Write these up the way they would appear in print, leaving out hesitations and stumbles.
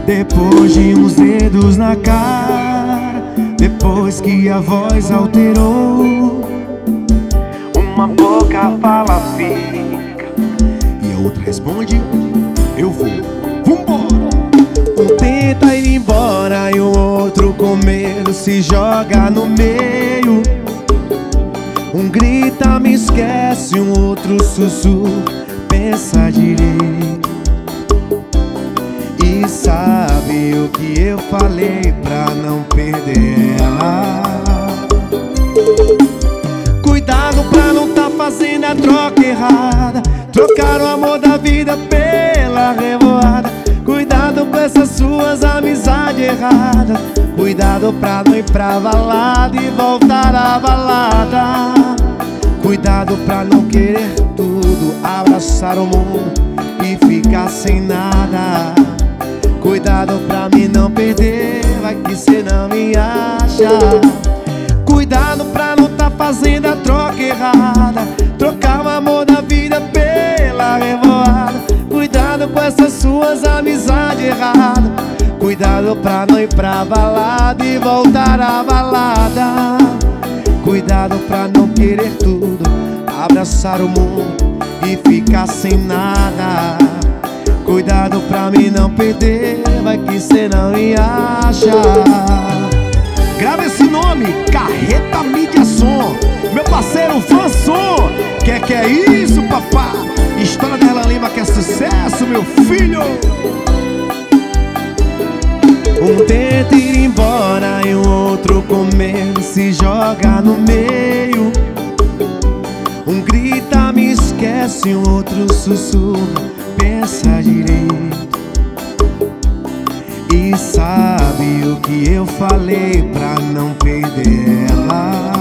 Depois de uns dedos na cara, depois que a voz alterou, uma boca fala fica e a outra responde eu vou. Vambora! Um tenta ir embora e o outro com medo se joga no meio. Um grita me esquece, um outro sussurra pensa direito. E sabe o que eu falei pra não perder ela? Cuidado pra não tá fazendo a troca errada, trocar o amor da vida pela revoada. Cuidado com essas suas amizades erradas, cuidado pra não ir pra balada e voltar à balada. Cuidado pra não querer tudo, abraçar o mundo e ficar sem nada. Cuidado pra mim não perder, vai que cê não me acha. Cuidado pra não tá fazendo a troca errada, trocar o amor da vida pela revoada. Cuidado com essas suas amizades erradas, cuidado pra não ir pra balada e voltar à balada. Cuidado pra não querer tudo, abraçar o mundo e ficar sem nada. Cuidado pra mim não perder, vai que cê não me acha. Grava esse nome, Carreta Mídia Som, meu parceiro Vanson. Que é isso, papá? História da Herlan Lima que é sucesso, meu filho. Um tenta ir embora e o outro com medo se joga no meio. Um grita me esquece, o outro sussurra pensa direito. E sabe o que eu falei pra não perder ela?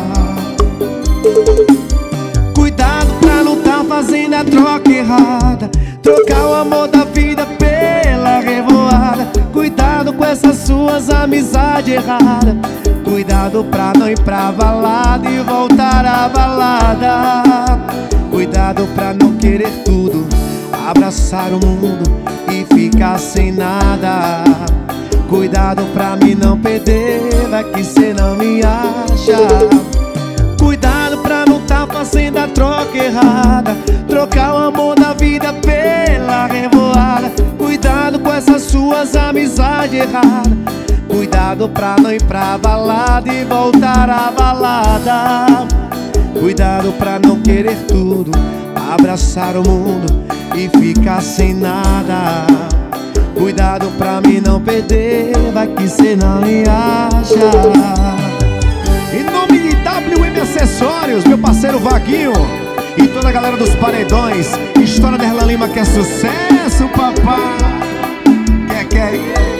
Cuidado pra não tá fazendo a troca errada, trocar o amor da vida pela revoada. Cuidado com essas suas amizades erradas, cuidado pra não ir pra balada e voltar à balada. Cuidado pra não querer tudo, abraçar o mundo e ficar sem nada. Cuidado pra mim não perder, vai que cê não me acha. Cuidado pra não tá fazendo a troca errada, trocar o amor da vida pela revoada. Cuidado com essas suas amizades erradas, cuidado pra não ir pra balada e voltar à balada. Cuidado pra não querer tudo, abraçar o mundo e ficar sem nada. Cuidado pra mim não perder, vai que cê não me acha. Em nome de WM Acessórios, meu parceiro Vaguinho e toda a galera dos paredões, história da Herlan Lima que é sucesso, papai. Que é isso?